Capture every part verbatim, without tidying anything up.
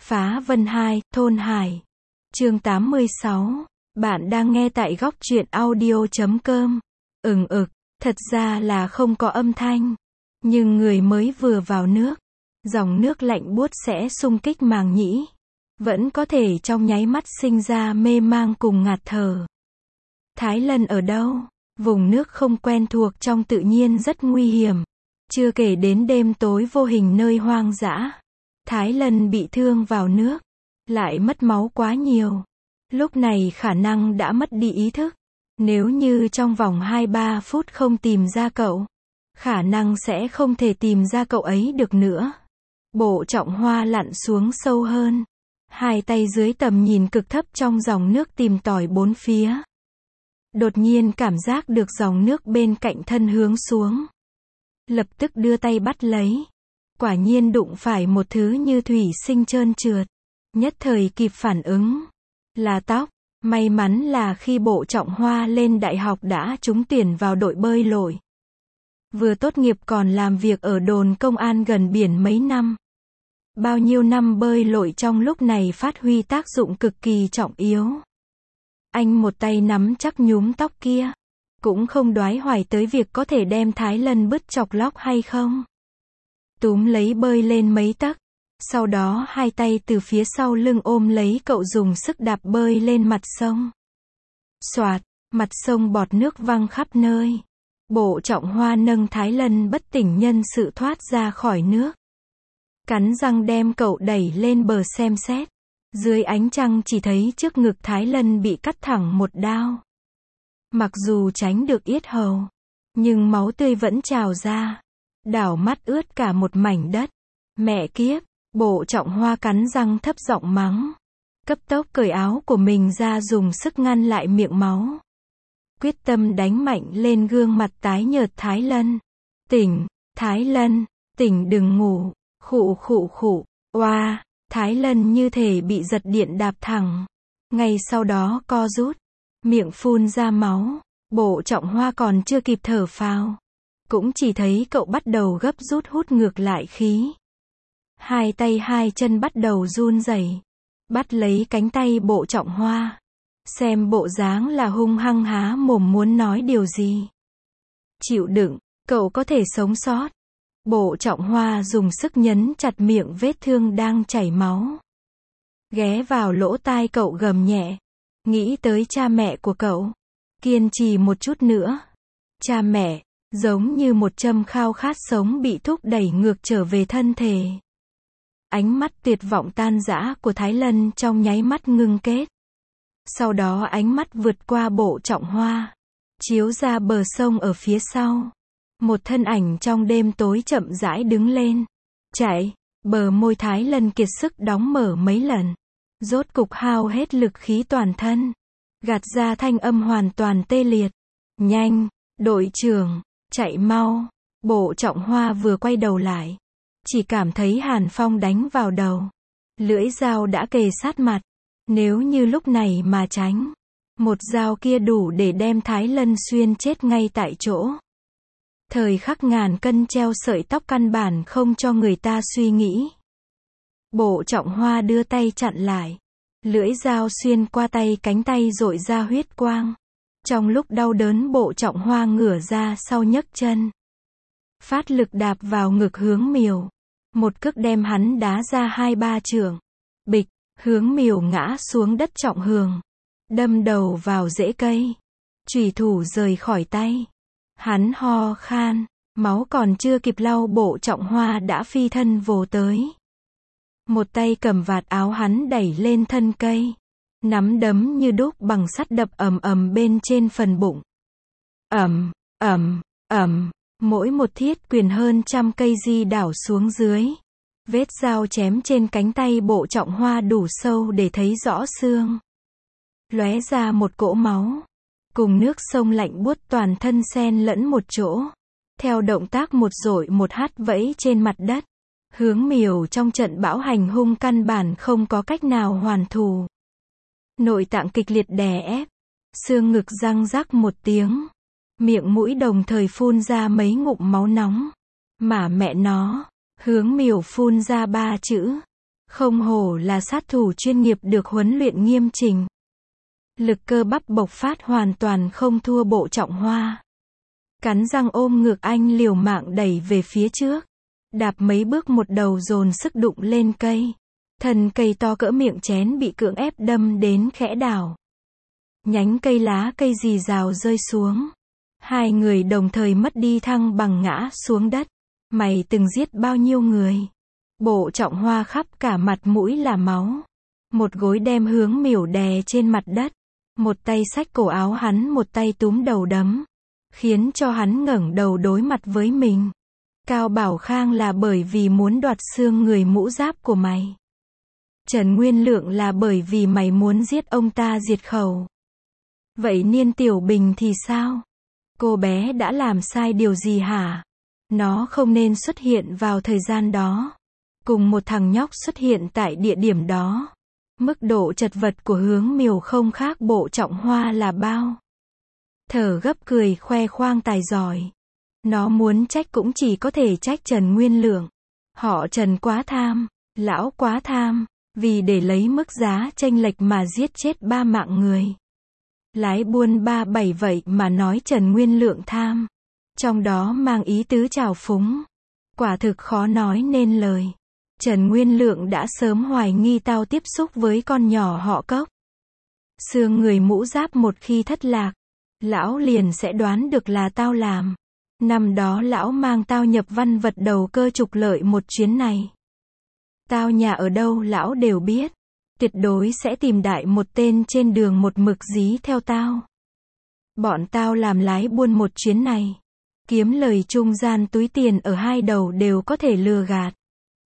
Phá Vân hai, Thôn Hải. Chương tám mươi sáu. Bạn đang nghe tại góc truyện audio chấm com. Ừng ực, thật ra là không có âm thanh. Nhưng người mới vừa vào nước, dòng nước lạnh buốt sẽ xung kích màng nhĩ. Vẫn có thể trong nháy mắt sinh ra mê mang cùng ngạt thở. Thái Lân ở đâu? Vùng nước không quen thuộc trong tự nhiên rất nguy hiểm. Chưa kể đến đêm tối vô hình nơi hoang dã. Thái Lân bị thương vào nước, lại mất máu quá nhiều. Lúc này khả năng đã mất đi ý thức. Nếu như trong vòng hai ba phút không tìm ra cậu, khả năng sẽ không thể tìm ra cậu ấy được nữa. Bộ Trọng Hoa lặn xuống sâu hơn. Hai tay dưới tầm nhìn cực thấp trong dòng nước tìm tòi bốn phía. Đột nhiên cảm giác được dòng nước bên cạnh thân hướng xuống. Lập tức đưa tay bắt lấy. Quả nhiên đụng phải một thứ như thủy sinh trơn trượt. Nhất thời kịp phản ứng. Là tóc. May mắn là khi Bộ Trọng Hoa lên đại học đã trúng tuyển vào đội bơi lội. Vừa tốt nghiệp còn làm việc ở đồn công an gần biển mấy năm. Bao nhiêu năm bơi lội trong lúc này phát huy tác dụng cực kỳ trọng yếu. Anh một tay nắm chắc nhúm tóc kia. Cũng không đoái hoài tới việc có thể đem Thái Lân bứt chọc lóc hay không. Túm lấy bơi lên mấy tấc. Sau đó hai tay từ phía sau lưng ôm lấy cậu dùng sức đạp bơi lên mặt sông. Xoạt, mặt sông bọt nước văng khắp nơi. Bộ Trọng Hoa nâng Thái Lân bất tỉnh nhân sự thoát ra khỏi nước. Cắn răng đem cậu đẩy lên bờ xem xét. Dưới ánh trăng chỉ thấy trước ngực Thái Lân bị cắt thẳng một đao. Mặc dù tránh được yết hầu, nhưng máu tươi vẫn trào ra. Đảo mắt ướt cả một mảnh đất. Mẹ kiếp, Bộ Trọng Hoa cắn răng thấp giọng mắng. Cấp tốc cởi áo của mình ra dùng sức ngăn lại miệng máu. Quyết tâm đánh mạnh lên gương mặt tái nhợt Thái Lân. Tỉnh, Thái Lân, tỉnh đừng ngủ. Khụ khụ khụ, oa, Thái Lân như thể bị giật điện đạp thẳng. Ngay sau đó co rút, miệng phun ra máu. Bộ Trọng Hoa còn chưa kịp thở phào, cũng chỉ thấy cậu bắt đầu gấp rút hút ngược lại khí. Hai tay hai chân bắt đầu run rẩy, bắt lấy cánh tay Bộ Trọng Hoa. Xem bộ dáng là hung hăng há mồm muốn nói điều gì. Chịu đựng, cậu có thể sống sót. Bộ Trọng Hoa dùng sức nhấn chặt miệng vết thương đang chảy máu. Ghé vào lỗ tai cậu gầm nhẹ. Nghĩ tới cha mẹ của cậu. Kiên trì một chút nữa. Cha mẹ, giống như một châm khao khát sống bị thúc đẩy ngược trở về thân thể. Ánh mắt tuyệt vọng tan rã của Thái Lân trong nháy mắt ngưng kết. Sau đó ánh mắt vượt qua Bộ Trọng Hoa, chiếu ra bờ sông ở phía sau. Một thân ảnh trong đêm tối chậm rãi đứng lên. Chạy, bờ môi Thái Lân kiệt sức đóng mở mấy lần. Rốt cục hao hết lực khí toàn thân. Gạt ra thanh âm hoàn toàn tê liệt. Nhanh, đội trưởng, chạy mau. Bộ Trọng Hoa vừa quay đầu lại. Chỉ cảm thấy hàn phong đánh vào đầu. Lưỡi dao đã kề sát mặt. Nếu như lúc này mà tránh, một dao kia đủ để đem Thái Lân xuyên chết ngay tại chỗ. Thời khắc ngàn cân treo sợi tóc căn bản không cho người ta suy nghĩ. Bộ Trọng Hoa đưa tay chặn lại. Lưỡi dao xuyên qua tay cánh tay rội ra huyết quang. Trong lúc đau đớn Bộ Trọng Hoa ngửa ra sau nhấc chân. Phát lực đạp vào ngực Hướng Miểu. Một cước đem hắn đá ra hai ba trượng. Bịch, Hướng Miểu ngã xuống đất trọng hường. Đâm đầu vào rễ cây. Chủy thủ rời khỏi tay. Hắn ho khan, máu còn chưa kịp lau Bộ Trọng Hoa đã phi thân vồ tới. Một tay cầm vạt áo hắn đẩy lên thân cây. Nắm đấm như đúc bằng sắt đập ầm ầm bên trên phần bụng. Ầm, ầm, ầm, mỗi một thiết quyền hơn trăm cây di đảo xuống dưới. Vết dao chém trên cánh tay Bộ Trọng Hoa đủ sâu để thấy rõ xương. Lóe ra một cỗ máu. Cùng nước sông lạnh buốt toàn thân xen lẫn một chỗ. Theo động tác một dội một hát vẫy trên mặt đất. Hướng Miểu trong trận bão hành hung căn bản không có cách nào hoàn thù. Nội tạng kịch liệt đè ép. Xương ngực răng rắc một tiếng. Miệng mũi đồng thời phun ra mấy ngụm máu nóng. Mà mẹ nó, Hướng Miểu phun ra ba chữ. Không hổ là sát thủ chuyên nghiệp được huấn luyện nghiêm chỉnh. Lực cơ bắp bộc phát hoàn toàn không thua Bộ Trọng Hoa. Cắn răng ôm ngược anh liều mạng đẩy về phía trước. Đạp mấy bước một đầu dồn sức đụng lên cây. Thân cây to cỡ miệng chén bị cưỡng ép đâm đến khẽ đảo. Nhánh cây lá cây rì rào rơi xuống. Hai người đồng thời mất đi thăng bằng ngã xuống đất. Mày từng giết bao nhiêu người? Bộ Trọng Hoa khắp cả mặt mũi là máu. Một gối đem Hướng Miểu đè trên mặt đất. Một tay xách cổ áo hắn, một tay túm đầu đấm. Khiến cho hắn ngẩng đầu đối mặt với mình. Cao Bảo Khang là bởi vì muốn đoạt xương người mũ giáp của mày. Trần Nguyên Lượng là bởi vì mày muốn giết ông ta diệt khẩu. Vậy Niên Tiểu Bình thì sao? Cô bé đã làm sai điều gì hả? Nó không nên xuất hiện vào thời gian đó. Cùng một thằng nhóc xuất hiện tại địa điểm đó. Mức độ chật vật của Hướng Miểu không khác Bộ Trọng Hoa là bao. Thở gấp cười khoe khoang tài giỏi. Nó muốn trách cũng chỉ có thể trách Trần Nguyên Lượng. Họ Trần quá tham, lão quá tham, vì để lấy mức giá chênh lệch mà giết chết ba mạng người. Lái buôn ba bảy vậy mà nói Trần Nguyên Lượng tham. Trong đó mang ý tứ trào phúng. Quả thực khó nói nên lời. Trần Nguyên Lượng đã sớm hoài nghi tao tiếp xúc với con nhỏ họ Cốc. Xương người mũ giáp một khi thất lạc, lão liền sẽ đoán được là tao làm. Năm đó lão mang tao nhập văn vật đầu cơ trục lợi một chuyến này. Tao nhà ở đâu lão đều biết. Tuyệt đối sẽ tìm đại một tên trên đường một mực dí theo tao. Bọn tao làm lái buôn một chuyến này. Kiếm lời trung gian túi tiền ở hai đầu đều có thể lừa gạt.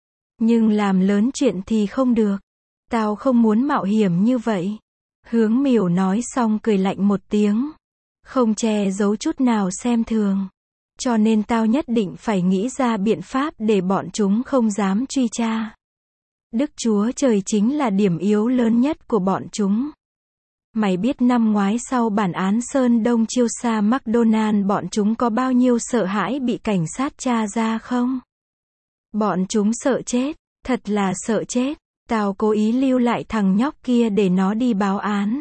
Nhưng làm lớn chuyện thì không được. Tao không muốn mạo hiểm như vậy. Hướng Miểu nói xong cười lạnh một tiếng. Không che giấu chút nào xem thường. Cho nên tao nhất định phải nghĩ ra biện pháp để bọn chúng không dám truy tra. Đức Chúa Trời chính là điểm yếu lớn nhất của bọn chúng. Mày biết năm ngoái sau bản án Sơn Đông chiêu xa McDonald bọn chúng có bao nhiêu sợ hãi bị cảnh sát tra ra không? Bọn chúng sợ chết, thật là sợ chết. Tao cố ý lưu lại thằng nhóc kia để nó đi báo án.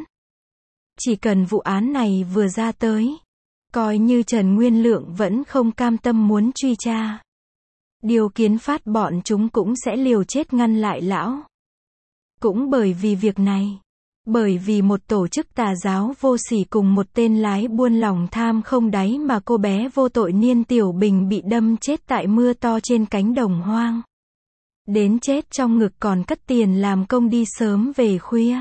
Chỉ cần vụ án này vừa ra tới, coi như Trần Nguyên Lượng vẫn không cam tâm muốn truy tra. Điều kiến phát bọn chúng cũng sẽ liều chết ngăn lại lão. Cũng bởi vì việc này, bởi vì một tổ chức tà giáo vô sỉ cùng một tên lái buôn lòng tham không đáy mà cô bé vô tội Niên Tiểu Bình bị đâm chết tại mưa to trên cánh đồng hoang. Đến chết trong ngực còn cất tiền làm công đi sớm về khuya.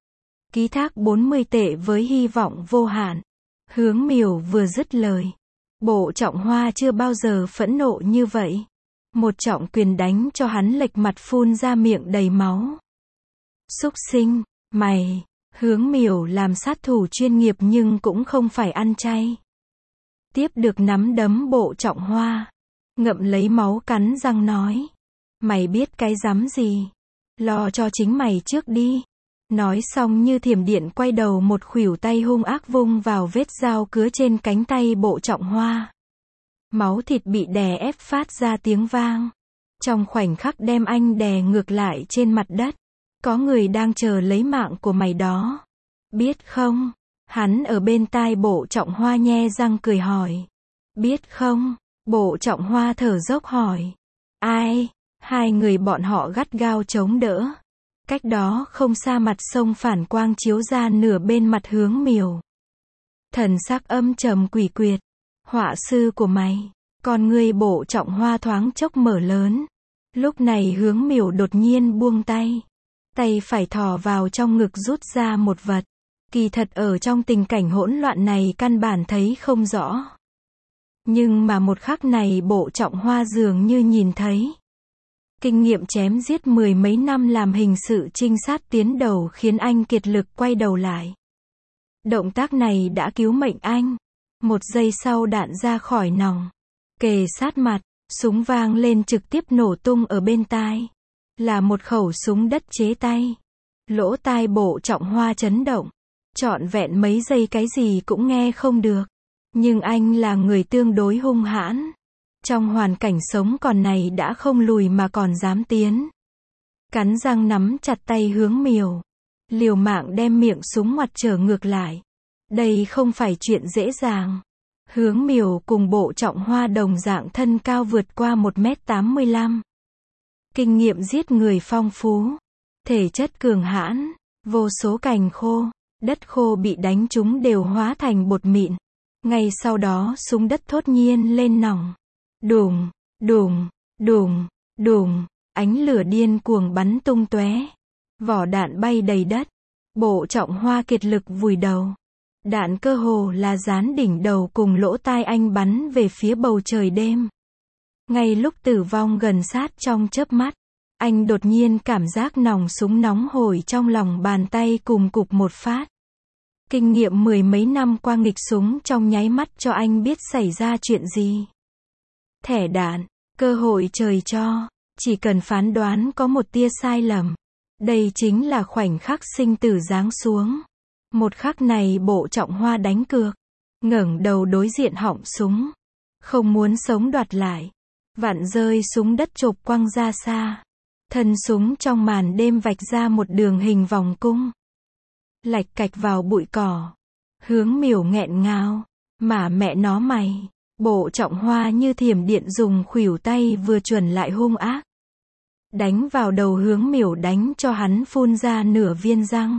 Ký thác bốn mươi tệ với hy vọng vô hạn. Hướng Miểu vừa dứt lời. Bộ Trọng Hoa chưa bao giờ phẫn nộ như vậy. Một trọng quyền đánh cho hắn lệch mặt phun ra miệng đầy máu. Súc sinh, mày, Hướng Miểu làm sát thủ chuyên nghiệp nhưng cũng không phải ăn chay. Tiếp được nắm đấm Bộ Trọng Hoa. Ngậm lấy máu cắn răng nói. Mày biết cái rắm gì? Lo cho chính mày trước đi. Nói xong như thiểm điện quay đầu một khuỷu tay hung ác vung vào vết dao cứa trên cánh tay Bộ Trọng Hoa. Máu thịt bị đè ép phát ra tiếng vang. Trong khoảnh khắc đem anh đè ngược lại trên mặt đất. Có người đang chờ lấy mạng của mày đó. Biết không? Hắn ở bên tai Bộ Trọng Hoa nhe răng cười hỏi. Biết không? Bộ Trọng Hoa thở dốc hỏi. Ai? Hai người bọn họ gắt gao chống đỡ. Cách đó không xa mặt sông phản quang chiếu ra nửa bên mặt Hướng Miểu. Thần sắc âm trầm quỷ quyệt. Họa sư của mày. Con ngươi Bộ Trọng Hoa thoáng chốc mở lớn. Lúc này Hướng Miểu đột nhiên buông tay. Tay phải thò vào trong ngực rút ra một vật. Kỳ thật ở trong tình cảnh hỗn loạn này căn bản thấy không rõ. Nhưng mà một khắc này Bộ Trọng Hoa dường như nhìn thấy. Kinh nghiệm chém giết mười mấy năm làm hình sự trinh sát tiến đầu khiến anh kiệt lực quay đầu lại. Động tác này đã cứu mệnh anh. Một giây sau đạn ra khỏi nòng. Kề sát mặt, súng vang lên trực tiếp nổ tung ở bên tai. Là một khẩu súng đất chế tay. Lỗ tai Bộ Trọng Hoa chấn động. Trọn vẹn mấy giây cái gì cũng nghe không được. Nhưng anh là người tương đối hung hãn. Trong hoàn cảnh sống còn này đã không lùi mà còn dám tiến. Cắn răng nắm chặt tay Hướng Miểu. Liều mạng đem miệng súng ngoặt trở ngược lại. Đây không phải chuyện dễ dàng. Hướng Miểu cùng Bộ Trọng Hoa đồng dạng thân cao vượt qua một mét tám mươi lăm. Kinh nghiệm giết người phong phú. Thể chất cường hãn. Vô số cành khô, đất khô bị đánh trúng đều hóa thành bột mịn. Ngay sau đó súng đất thốt nhiên lên nòng. Đùng, đùng, đùng, đùng, ánh lửa điên cuồng bắn tung tóe. Vỏ đạn bay đầy đất. Bộ Trọng Hoa kiệt lực vùi đầu. Đạn cơ hồ là dán đỉnh đầu cùng lỗ tai anh bắn về phía bầu trời đêm. Ngay lúc tử vong gần sát trong chớp mắt, anh đột nhiên cảm giác nòng súng nóng hổi trong lòng bàn tay cùng cục một phát. Kinh nghiệm mười mấy năm qua nghịch súng trong nháy mắt cho anh biết xảy ra chuyện gì. Thẻ đạn, cơ hội trời cho, chỉ cần phán đoán có một tia sai lầm. Đây chính là khoảnh khắc sinh tử giáng xuống. Một khắc này Bộ Trọng Hoa đánh cược, ngẩng đầu đối diện họng súng, không muốn sống đoạt lại. Vặn rơi súng đất chộp quăng ra xa. Thân súng trong màn đêm vạch ra một đường hình vòng cung. Lạch cạch vào bụi cỏ. Hướng Miểu nghẹn ngào. Mà mẹ nó mày. Bộ Trọng Hoa như thiểm điện dùng khuỷu tay vừa chuẩn lại hung ác. Đánh vào đầu Hướng Miểu đánh cho hắn phun ra nửa viên răng.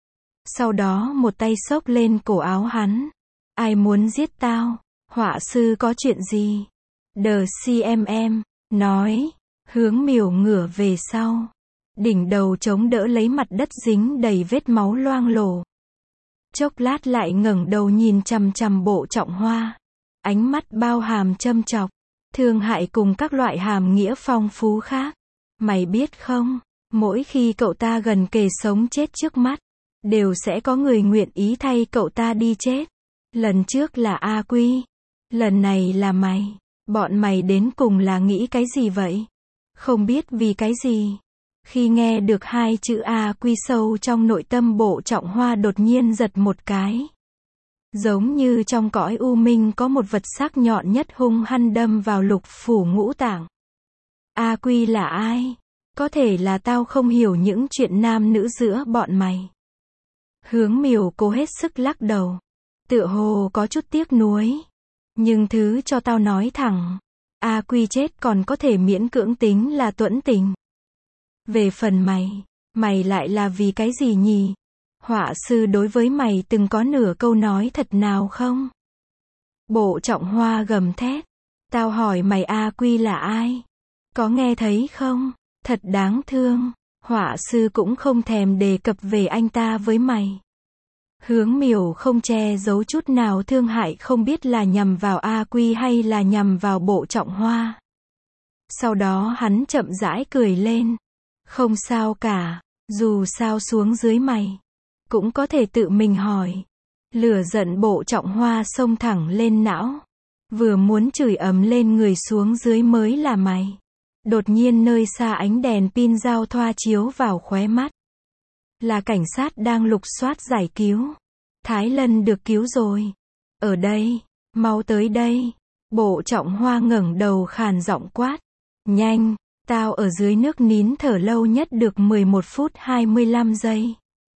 Sau đó một tay xốc lên cổ áo hắn. Ai muốn giết tao? Họa sư có chuyện gì? The xê em em, nói. Hướng Miểu ngửa về sau. Đỉnh đầu chống đỡ lấy mặt đất dính đầy vết máu loang lổ. Chốc lát lại ngẩng đầu nhìn chằm chằm Bộ Trọng Hoa. Ánh mắt bao hàm châm chọc, thương hại cùng các loại hàm nghĩa phong phú khác. Mày biết không, mỗi khi cậu ta gần kề sống chết trước mắt, đều sẽ có người nguyện ý thay cậu ta đi chết. Lần trước là A Quy, lần này là mày. Bọn mày đến cùng là nghĩ cái gì vậy? Không biết vì cái gì. Khi nghe được hai chữ A Quy sâu trong nội tâm Bộ Trọng Hoa đột nhiên giật một cái. Giống như trong cõi u minh có một vật sắc nhọn nhất hung hăng đâm vào lục phủ ngũ tạng. A Quy là ai? Có thể là tao không hiểu những chuyện nam nữ giữa bọn mày. Hướng Miểu cố hết sức lắc đầu. Tựa hồ có chút tiếc nuối. Nhưng thứ cho tao nói thẳng. A Quy chết còn có thể miễn cưỡng tính là tuẫn tình. Về phần mày, mày lại là vì cái gì nhỉ? Họa sư đối với mày từng có nửa câu nói thật nào không? Bộ Trọng Hoa gầm thét. Tao hỏi mày A Quy là ai? Có nghe thấy không? Thật đáng thương. Họa sư cũng không thèm đề cập về anh ta với mày. Hướng Miểu không che giấu chút nào thương hại, không biết là nhằm vào A Quy hay là nhằm vào Bộ Trọng Hoa. Sau đó hắn chậm rãi cười lên. Không sao cả, dù sao xuống dưới mày cũng có thể tự mình hỏi. Lửa giận Bộ Trọng Hoa xông thẳng lên não. Vừa muốn chửi ầm lên người xuống dưới mới là mày. Đột nhiên nơi xa ánh đèn pin giao thoa chiếu vào khóe mắt. Là cảnh sát đang lục soát giải cứu. Thái Lân được cứu rồi. Ở đây, mau tới đây. Bộ Trọng Hoa ngẩng đầu khàn giọng quát. Nhanh, tao ở dưới nước nín thở lâu nhất được mười một phút hai mươi lăm giây.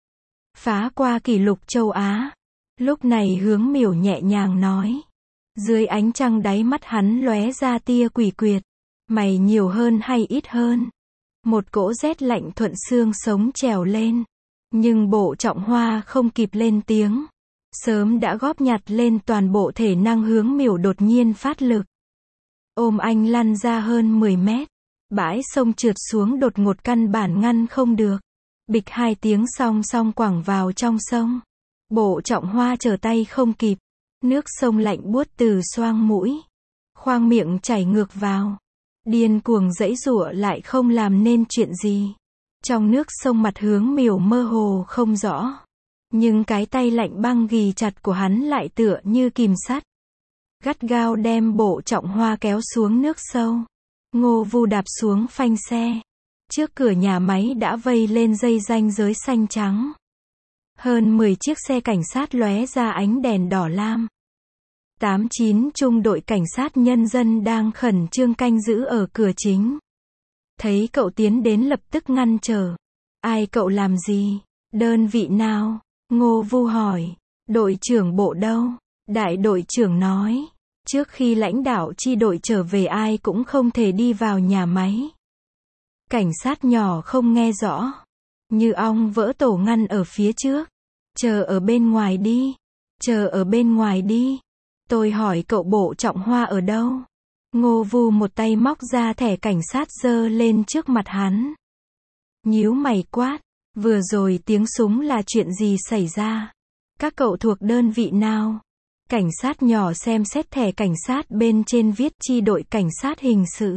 Phá qua kỷ lục châu Á. Lúc này Hướng Miểu nhẹ nhàng nói. Dưới ánh trăng đáy mắt hắn lóe ra tia quỷ quyệt. Mày nhiều hơn hay ít hơn? Một cỗ rét lạnh thuận xương sống trèo lên. Nhưng Bộ Trọng Hoa không kịp lên tiếng. Sớm đã góp nhặt lên toàn bộ thể năng. Hướng Miểu đột nhiên phát lực. Ôm anh lăn ra hơn mười mét. Bãi sông trượt xuống đột ngột căn bản ngăn không được. Bịch hai tiếng song song quẳng vào trong sông. Bộ Trọng Hoa trở tay không kịp. Nước sông lạnh buốt từ xoang mũi. Khoang miệng chảy ngược vào. Điên cuồng giãy giụa lại không làm nên chuyện gì. Trong nước sông mặt Hướng Miểu mơ hồ không rõ. Nhưng cái tay lạnh băng ghì chặt của hắn lại tựa như kìm sắt. Gắt gao đem Bộ Trọng Hoa kéo xuống nước sâu. Ngô Vu đạp xuống phanh xe. Trước cửa nhà máy đã vây lên dây ranh giới xanh trắng. Hơn mười chiếc xe cảnh sát lóe ra ánh đèn đỏ lam. tám chín trung đội cảnh sát nhân dân đang khẩn trương canh giữ ở cửa chính. Thấy cậu tiến đến lập tức ngăn trở. Ai cậu làm gì? Đơn vị nào? Ngô Vu hỏi. Đội trưởng bộ đâu? Đại đội trưởng nói. Trước khi lãnh đạo chi đội trở về ai cũng không thể đi vào nhà máy. Cảnh sát nhỏ không nghe rõ. Như ong vỡ tổ ngăn ở phía trước. Chờ ở bên ngoài đi. Chờ ở bên ngoài đi. Tôi hỏi cậu bộ Trọng Hoa ở đâu? Ngô Vu một tay móc ra thẻ cảnh sát giơ lên trước mặt hắn. Nhíu mày quát. Vừa rồi tiếng súng là chuyện gì xảy ra? Các cậu thuộc đơn vị nào? Cảnh sát nhỏ xem xét thẻ cảnh sát bên trên viết chi đội cảnh sát hình sự.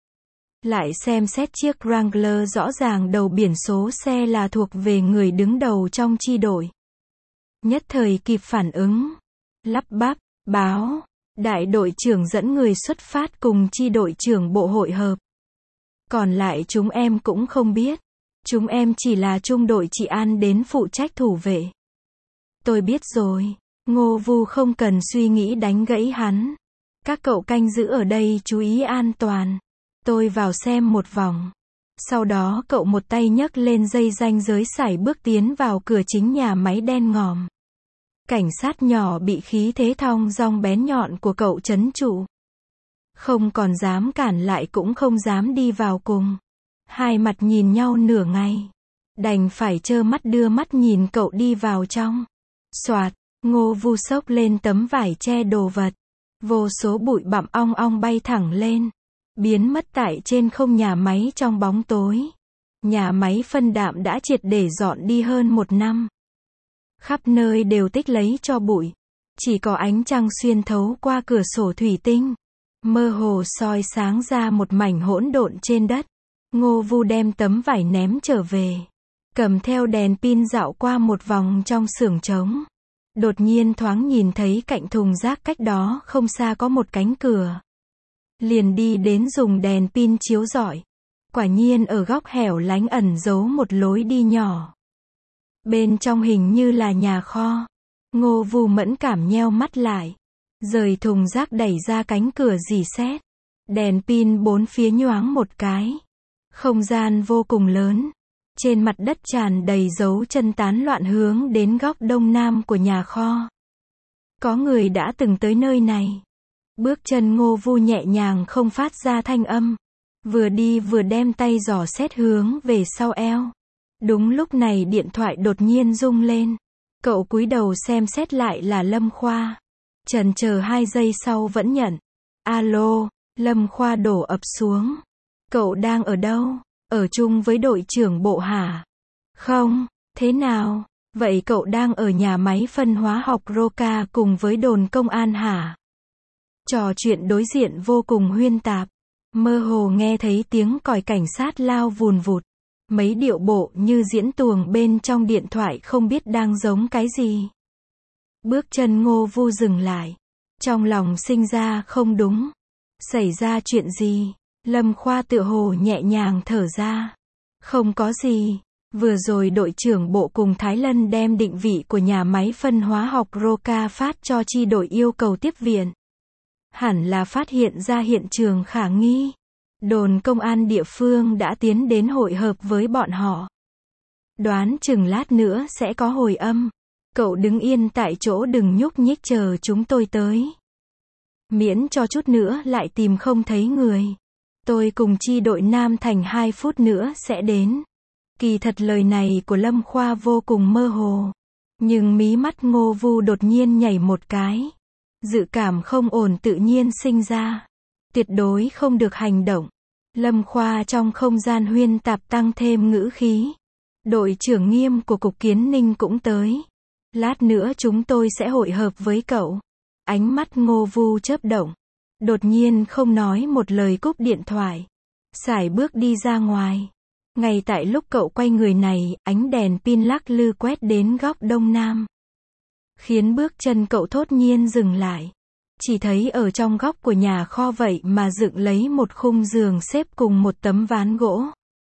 Lại xem xét chiếc Wrangler rõ ràng đầu biển số xe là thuộc về người đứng đầu trong chi đội. Nhất thời kịp phản ứng. Lắp bắp, báo. Đại đội trưởng dẫn người xuất phát cùng chi đội trưởng bộ hội hợp. Còn lại chúng em cũng không biết. Chúng em chỉ là trung đội trị an đến phụ trách thủ vệ. Tôi biết rồi. Ngô Vu không cần suy nghĩ đánh gãy hắn. Các cậu canh giữ ở đây chú ý an toàn. Tôi vào xem một vòng. Sau đó cậu một tay nhấc lên dây ranh giới sải bước tiến vào cửa chính nhà máy đen ngòm. Cảnh sát nhỏ bị khí thế thong dong bén nhọn của cậu trấn trụ. Không còn dám cản lại cũng không dám đi vào cùng. Hai mặt nhìn nhau nửa ngày. Đành phải trơ mắt đưa mắt nhìn cậu đi vào trong. Soạt, Ngô Vu xốc lên tấm vải che đồ vật. Vô số bụi bặm ong ong bay thẳng lên. Biến mất tại trên không nhà máy trong bóng tối. Nhà máy phân đạm đã triệt để dọn đi hơn một năm. Khắp nơi đều tích lấy cho bụi. Chỉ có ánh trăng xuyên thấu qua cửa sổ thủy tinh. Mơ hồ soi sáng ra một mảnh hỗn độn trên đất. Ngô Vu đem tấm vải ném trở về. Cầm theo đèn pin dạo qua một vòng trong xưởng trống. Đột nhiên thoáng nhìn thấy cạnh thùng rác cách đó không xa có một cánh cửa. Liền đi đến dùng đèn pin chiếu rọi. Quả nhiên ở góc hẻo lánh ẩn giấu một lối đi nhỏ. Bên trong hình như là nhà kho. Ngô Vu mẫn cảm nheo mắt lại. Rời thùng rác đẩy ra cánh cửa rỉ sét. Đèn pin bốn phía nhoáng một cái. Không gian vô cùng lớn. Trên mặt đất tràn đầy dấu chân tán loạn hướng đến góc đông nam của nhà kho. Có người đã từng tới nơi này. Bước chân Ngô Vu nhẹ nhàng không phát ra thanh âm. Vừa đi vừa đem tay dò xét hướng về sau eo. Đúng lúc này điện thoại đột nhiên rung lên. Cậu cúi đầu xem xét lại là Lâm Khoa. Chần chờ hai giây sau vẫn nhận. Alo, Lâm Khoa đổ ập xuống. Cậu đang ở đâu? Ở chung với đội trưởng bộ hả? Không, thế nào? Vậy cậu đang ở nhà máy phân hóa học Roca cùng với đồn công an hả? Trò chuyện đối diện vô cùng huyên tạp. Mơ hồ nghe thấy tiếng còi cảnh sát lao vùn vụt. Mấy điệu bộ như diễn tuồng bên trong điện thoại không biết đang giống cái gì. Bước chân Ngô Vu dừng lại. Trong lòng sinh ra không đúng. Xảy ra chuyện gì? Lâm Khoa tựa hồ nhẹ nhàng thở ra. Không có gì. Vừa rồi đội trưởng bộ cùng Thái Lân đem định vị của nhà máy phân hóa học Roca phát cho chi đội yêu cầu tiếp viện. Hẳn là phát hiện ra hiện trường khả nghi. Đồn công an địa phương đã tiến đến hội hợp với bọn họ. Đoán chừng lát nữa sẽ có hồi âm. Cậu đứng yên tại chỗ đừng nhúc nhích chờ chúng tôi tới. Miễn cho chút nữa lại tìm không thấy người. Tôi cùng chi đội Nam Thành hai phút nữa sẽ đến. Kỳ thật lời này của Lâm Khoa vô cùng mơ hồ. Nhưng mí mắt Ngô Vu đột nhiên nhảy một cái. Dự cảm không ổn tự nhiên sinh ra. Tuyệt đối không được hành động. Lâm Khoa trong không gian huyên tạp tăng thêm ngữ khí. Đội trưởng Nghiêm của Cục Kiến Ninh cũng tới. Lát nữa chúng tôi sẽ hội hợp với cậu. Ánh mắt Ngô Vu chớp động. Đột nhiên không nói một lời cúp điện thoại. Sải bước đi ra ngoài. Ngay tại lúc cậu quay người này, ánh đèn pin lắc lư quét đến góc đông nam. Khiến bước chân cậu thốt nhiên dừng lại. Chỉ thấy ở trong góc của nhà kho vậy mà dựng lấy một khung giường xếp cùng một tấm ván gỗ.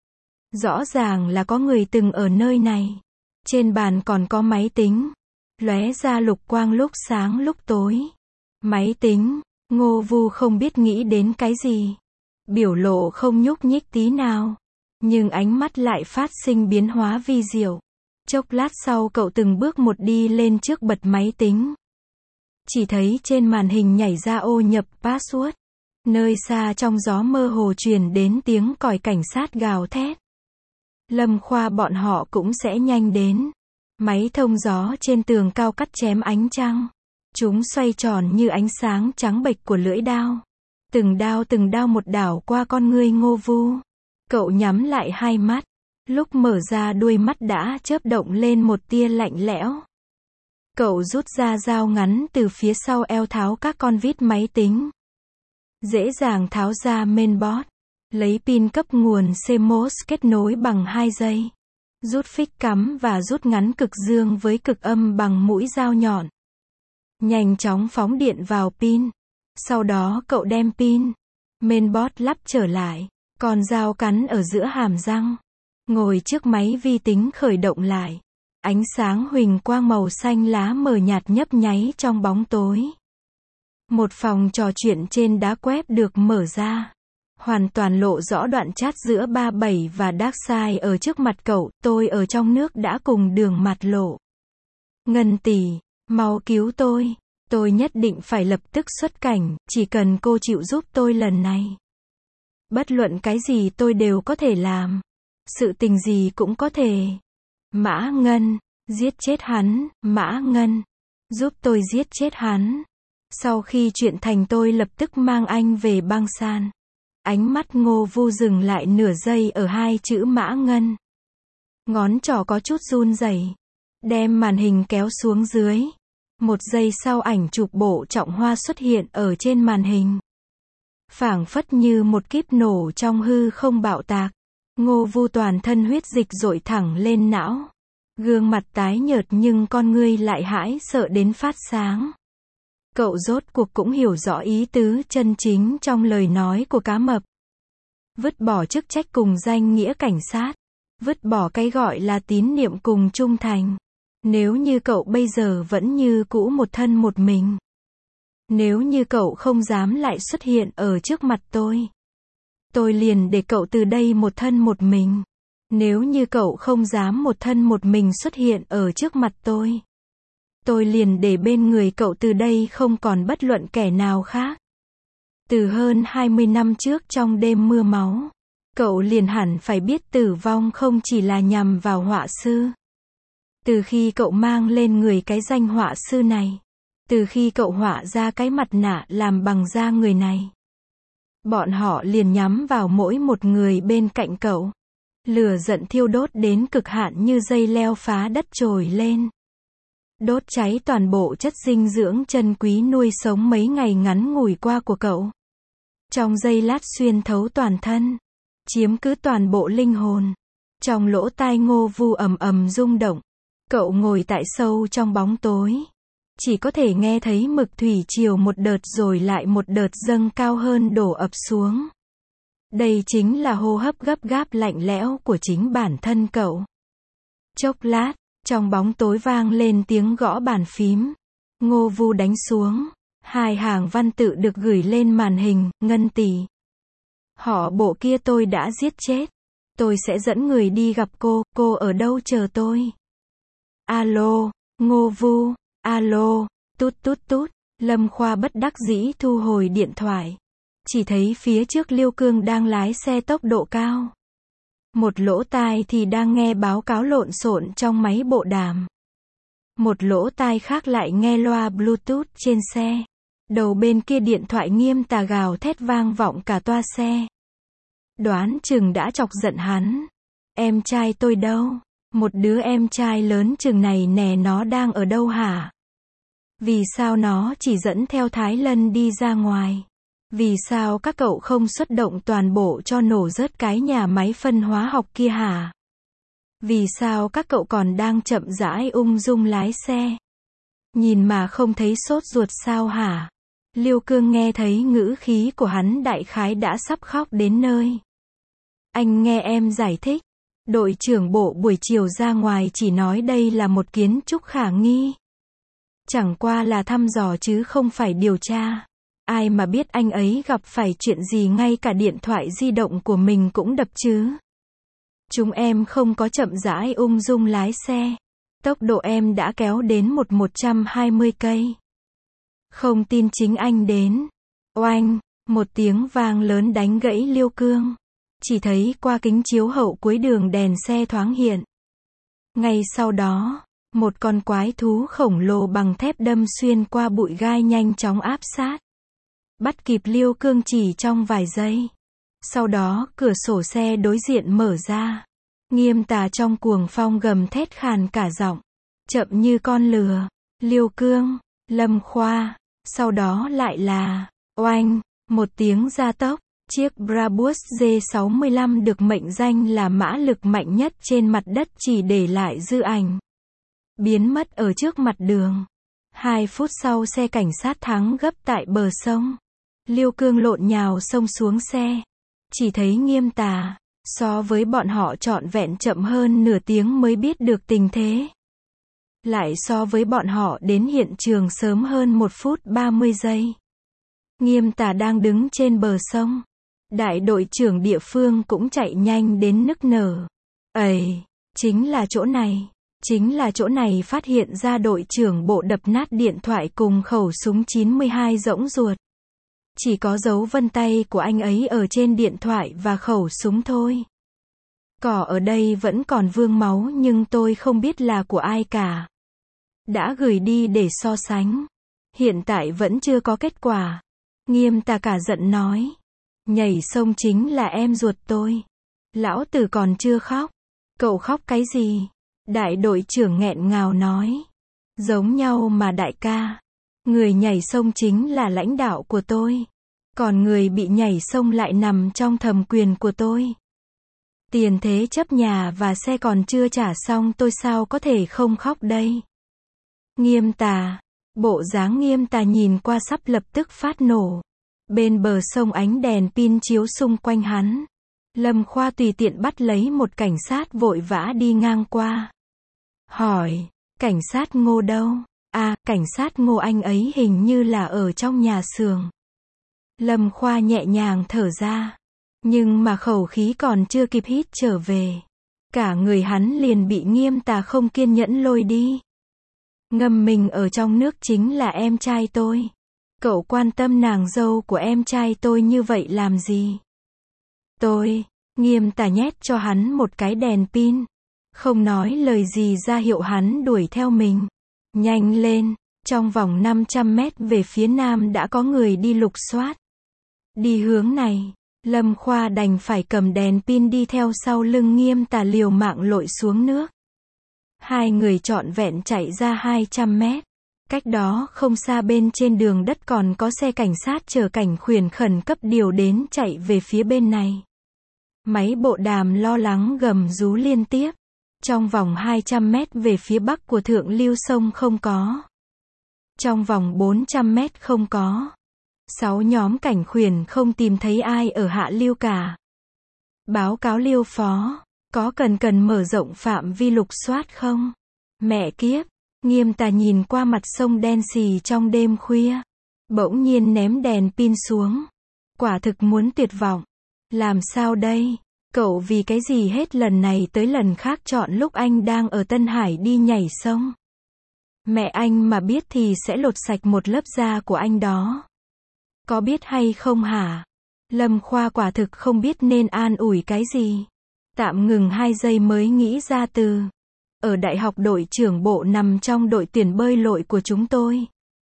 Rõ ràng là có người từng ở nơi này. Trên bàn còn có máy tính. Lóe ra lục quang lúc sáng lúc tối. Máy tính, Ngô Vu không biết nghĩ đến cái gì. Biểu lộ không nhúc nhích tí nào. Nhưng ánh mắt lại phát sinh biến hóa vi diệu. Chốc lát sau cậu từng bước một đi lên trước bật máy tính. Chỉ thấy trên màn hình nhảy ra ô nhập password. Nơi xa trong gió mơ hồ truyền đến tiếng còi cảnh sát gào thét. Lâm Khoa bọn họ cũng sẽ nhanh đến. Máy thông gió trên tường cao cắt chém ánh trăng. Chúng xoay tròn như ánh sáng trắng bệch của lưỡi đao. Từng đao từng đao một đảo qua con ngươi Ngô Vu. Cậu nhắm lại hai mắt. Lúc mở ra đuôi mắt đã chớp động lên một tia lạnh lẽo. Cậu rút ra dao ngắn từ phía sau eo, tháo các con vít máy tính. Dễ dàng tháo ra mainboard. Lấy pin cấp nguồn xê em o ét kết nối bằng hai dây. Rút phích cắm và rút ngắn cực dương với cực âm bằng mũi dao nhọn. Nhanh chóng phóng điện vào pin. Sau đó cậu đem pin mainboard lắp trở lại. Còn dao cắn ở giữa hàm răng. Ngồi trước máy vi tính khởi động lại. Ánh sáng huỳnh quang màu xanh lá mờ nhạt nhấp nháy trong bóng tối. Một phòng trò chuyện trên đá web được mở ra. Hoàn toàn lộ rõ đoạn chat giữa ba bảy và Darkside ở trước mặt cậu. Tôi ở trong nước đã cùng Đường mặt lộ. Ngân tỷ, mau cứu tôi. Tôi nhất định phải lập tức xuất cảnh, chỉ cần cô chịu giúp tôi lần này. Bất luận cái gì tôi đều có thể làm. Sự tình gì cũng có thể. Mã Ngân, giết chết hắn, Mã Ngân. Giúp tôi giết chết hắn. Sau khi chuyện thành tôi lập tức mang anh về bang san. Ánh mắt Ngô Vu dừng lại nửa giây ở hai chữ Mã Ngân. Ngón trỏ có chút run rẩy. Đem màn hình kéo xuống dưới. Một giây sau ảnh chụp bộ Trọng Hoa xuất hiện ở trên màn hình. Phảng phất như một kíp nổ trong hư không bạo tạc. Ngô Vu toàn thân huyết dịch dội thẳng lên não. Gương mặt tái nhợt nhưng con ngươi lại hãi sợ đến phát sáng. Cậu rốt cuộc cũng hiểu rõ ý tứ chân chính trong lời nói của Cá Mập. Vứt bỏ chức trách cùng danh nghĩa cảnh sát. Vứt bỏ cái gọi là tín niệm cùng trung thành. Nếu như cậu bây giờ vẫn như cũ một thân một mình. Nếu như cậu không dám lại xuất hiện ở trước mặt tôi. Tôi liền để cậu từ đây một thân một mình. Nếu như cậu không dám một thân một mình xuất hiện ở trước mặt tôi. Tôi liền để bên người cậu từ đây không còn bất luận kẻ nào khác. Từ hơn hai mươi năm trước trong đêm mưa máu. Cậu liền hẳn phải biết tử vong không chỉ là nhằm vào họa sư. Từ khi cậu mang lên người cái danh họa sư này. Từ khi cậu họa ra cái mặt nạ làm bằng da người này. Bọn họ liền nhắm vào mỗi một người bên cạnh cậu. Lửa giận thiêu đốt đến cực hạn như dây leo phá đất trồi lên. Đốt cháy toàn bộ chất dinh dưỡng chân quý nuôi sống mấy ngày ngắn ngủi qua của cậu. Trong giây lát xuyên thấu toàn thân. Chiếm cứ toàn bộ linh hồn. Trong lỗ tai Ngô Vu ầm ầm rung động. Cậu ngồi tại sâu trong bóng tối. Chỉ có thể nghe thấy mực thủy triều một đợt rồi lại một đợt dâng cao hơn đổ ập xuống. Đây chính là hô hấp gấp gáp lạnh lẽo của chính bản thân cậu. Chốc lát, trong bóng tối vang lên tiếng gõ bàn phím. Ngô Vu đánh xuống. Hai hàng văn tự được gửi lên màn hình. Ngân tỷ. Họ bộ kia tôi đã giết chết. Tôi sẽ dẫn người đi gặp cô. Cô ở đâu chờ tôi? Alo, Ngô Vu. Alo, tút tút tút. Lâm Khoa bất đắc dĩ thu hồi điện thoại. Chỉ thấy phía trước Liêu Cương đang lái xe tốc độ cao. Một lỗ tai thì đang nghe báo cáo lộn xộn trong máy bộ đàm. Một lỗ tai khác lại nghe loa Bluetooth trên xe. Đầu bên kia điện thoại nghiêm tà gào thét vang vọng cả toa xe. Đoán chừng đã chọc giận hắn. Em trai tôi đâu? Một đứa em trai lớn chừng này nè, nó đang ở đâu hả? Vì sao nó chỉ dẫn theo Thái Lân đi ra ngoài? Vì sao các cậu không xuất động toàn bộ cho nổ rớt cái nhà máy phân hóa học kia hả? Vì sao các cậu còn đang chậm rãi ung dung lái xe? Nhìn mà không thấy sốt ruột sao hả? Liêu Cương nghe thấy ngữ khí của hắn đại khái đã sắp khóc đến nơi. Anh nghe em giải thích. Đội trưởng bộ buổi chiều ra ngoài chỉ nói đây là một kiến trúc khả nghi. Chẳng qua là thăm dò chứ không phải điều tra. Ai mà biết anh ấy gặp phải chuyện gì ngay cả điện thoại di động của mình cũng đập chứ. Chúng em không có chậm rãi ung dung lái xe. Tốc độ em đã kéo đến một một trăm hai mươi cây. Không tin chính anh đến. Oanh, một tiếng vang lớn đánh gãy Liêu Cương. Chỉ thấy qua kính chiếu hậu cuối đường đèn xe thoáng hiện. Ngay sau đó, một con quái thú khổng lồ bằng thép đâm xuyên qua bụi gai nhanh chóng áp sát. Bắt kịp Liêu Cương chỉ trong vài giây. Sau đó, cửa sổ xe đối diện mở ra. Nghiêm Tà trong cuồng phong gầm thét khàn cả giọng. Chậm như con lừa. Liêu Cương, Lâm Khoa. Sau đó lại là, oanh, một tiếng gia tốc. Chiếc Brabus G sáu mươi lăm được mệnh danh là mã lực mạnh nhất trên mặt đất chỉ để lại dư ảnh. Biến mất ở trước mặt đường. Hai phút sau xe cảnh sát thắng gấp tại bờ sông. Liêu Cương lộn nhào xông xuống xe. Chỉ thấy Nghiêm Tà, so với bọn họ trọn vẹn chậm hơn nửa tiếng mới biết được tình thế. Lại so với bọn họ đến hiện trường sớm hơn một phút ba mươi giây. Nghiêm Tà đang đứng trên bờ sông. Đại đội trưởng địa phương cũng chạy nhanh đến nức nở. Ầy, chính là chỗ này. Chính là chỗ này phát hiện ra đội trưởng bộ đập nát điện thoại cùng khẩu súng chín mươi hai rỗng ruột. Chỉ có dấu vân tay của anh ấy ở trên điện thoại và khẩu súng thôi. Cỏ ở đây vẫn còn vương máu nhưng tôi không biết là của ai cả. Đã gửi đi để so sánh. Hiện tại vẫn chưa có kết quả. Nghiêm Tà cả giận nói. Nhảy sông chính là em ruột tôi. Lão tử còn chưa khóc. Cậu khóc cái gì? Đại đội trưởng nghẹn ngào nói. Giống nhau mà đại ca. Người nhảy sông chính là lãnh đạo của tôi. Còn người bị nhảy sông lại nằm trong thẩm quyền của tôi. Tiền thế chấp nhà và xe còn chưa trả xong tôi sao có thể không khóc đây? Nghiêm Tà. Bộ dáng Nghiêm Tà nhìn qua sắp lập tức phát nổ. Bên bờ sông ánh đèn pin chiếu xung quanh hắn. Lâm Khoa tùy tiện bắt lấy một cảnh sát vội vã đi ngang qua. Hỏi, cảnh sát Ngô đâu? À, cảnh sát Ngô anh ấy hình như là ở trong nhà xưởng. Lâm Khoa nhẹ nhàng thở ra. Nhưng mà khẩu khí còn chưa kịp hít trở về. Cả người hắn liền bị Nghiêm Tà không kiên nhẫn lôi đi. Ngâm mình ở trong nước chính là em trai tôi. Cậu quan tâm nàng dâu của em trai tôi như vậy làm gì? Tôi, Nghiêm Tà nhét cho hắn một cái đèn pin. Không nói lời gì ra hiệu hắn đuổi theo mình. Nhanh lên, trong vòng năm trăm mét về phía nam đã có người đi lục soát. Đi hướng này, Lâm Khoa đành phải cầm đèn pin đi theo sau lưng Nghiêm Tà liều mạng lội xuống nước. Hai người trọn vẹn chạy ra hai trăm mét. Cách đó không xa bên trên đường đất còn có xe cảnh sát chở cảnh khuyển khẩn cấp điều đến chạy về phía bên này. Máy bộ đàm lo lắng gầm rú liên tiếp. Trong vòng hai trăm mét về phía bắc của Thượng Lưu sông không có. Trong vòng bốn trăm mét không có. Sáu nhóm cảnh khuyển không tìm thấy ai ở Hạ Lưu cả. Báo cáo Liêu phó, có cần cần mở rộng phạm vi lục soát không? Mẹ kiếp, Nghiêm Tà nhìn qua mặt sông đen xì trong đêm khuya. Bỗng nhiên ném đèn pin xuống. Quả thực muốn tuyệt vọng. Làm sao đây? Cậu vì cái gì hết lần này tới lần khác chọn lúc anh đang ở Tân Hải đi nhảy sông? Mẹ anh mà biết thì sẽ lột sạch một lớp da của anh đó. Có biết hay không hả? Lâm Khoa quả thực không biết nên an ủi cái gì. Tạm ngừng hai giây mới nghĩ ra từ. Ở đại học đội trưởng bộ nằm trong đội tuyển bơi lội của chúng tôi.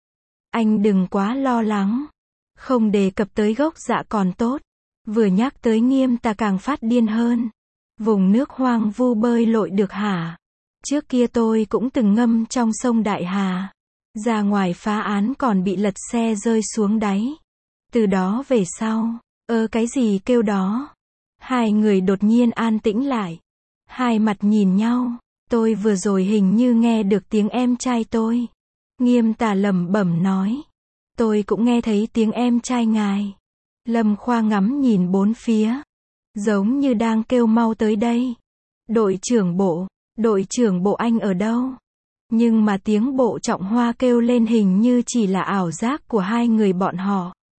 Anh đừng quá lo lắng. Không đề cập tới gốc dạ còn tốt. Vừa nhắc tới Nghiêm Tà càng phát điên hơn. Vùng nước hoang vu bơi lội được hả? Trước kia tôi cũng từng ngâm trong sông Đại Hà. Ra ngoài phá án còn bị lật xe rơi xuống đáy. Từ đó về sau, ơ cái gì kêu đó? Hai người đột nhiên an tĩnh lại. Hai mặt nhìn nhau. Tôi vừa rồi hình như nghe được tiếng em trai tôi. Nghiêm Tà lẩm bẩm nói. Tôi cũng nghe thấy tiếng em trai ngài. Lâm Khoa ngắm nhìn bốn phía. Giống như đang kêu mau tới đây. Đội trưởng bộ, đội trưởng bộ anh ở đâu? Nhưng mà tiếng bộ Trọng Hoa kêu lên hình như chỉ là ảo giác của hai người bọn họ.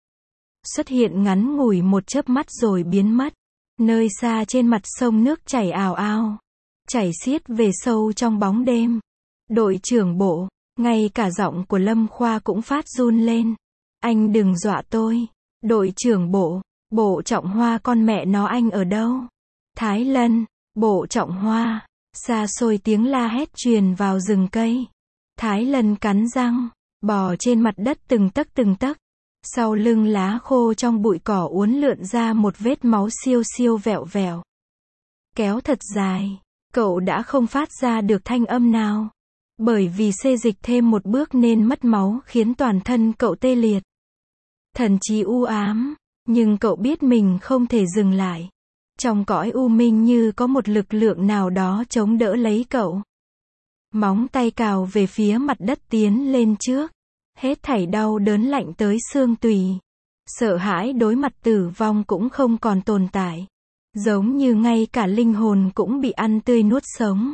xuất hiện ngắn ngủi một chớp mắt rồi biến mất. Nơi xa trên mặt sông nước chảy ào ào, chảy xiết về sâu trong bóng đêm. Đội trưởng Bộ, ngay cả giọng của Lâm Khoa cũng phát run lên. Anh đừng dọa tôi. Đội trưởng Bộ, Bộ Trọng Hoa con mẹ nó anh ở đâu? Thái Lân, Bộ Trọng Hoa. Xa xôi tiếng la hét truyền vào rừng cây. Thái Lân cắn răng, bò trên mặt đất từng tấc từng tấc. Sau lưng lá khô trong bụi cỏ uốn lượn ra một vết máu siêu siêu vẹo vẹo. Kéo thật dài, cậu đã không phát ra được thanh âm nào. Bởi vì xê dịch thêm một bước nên mất máu khiến toàn thân cậu tê liệt. Thần trí u ám, nhưng cậu biết mình không thể dừng lại. Trong cõi u minh như có một lực lượng nào đó chống đỡ lấy cậu. Móng tay cào về phía mặt đất tiến lên trước. Hết thảy đau đớn lạnh tới xương tủy. Sợ hãi đối mặt tử vong cũng không còn tồn tại. Giống như ngay cả linh hồn cũng bị ăn tươi nuốt sống.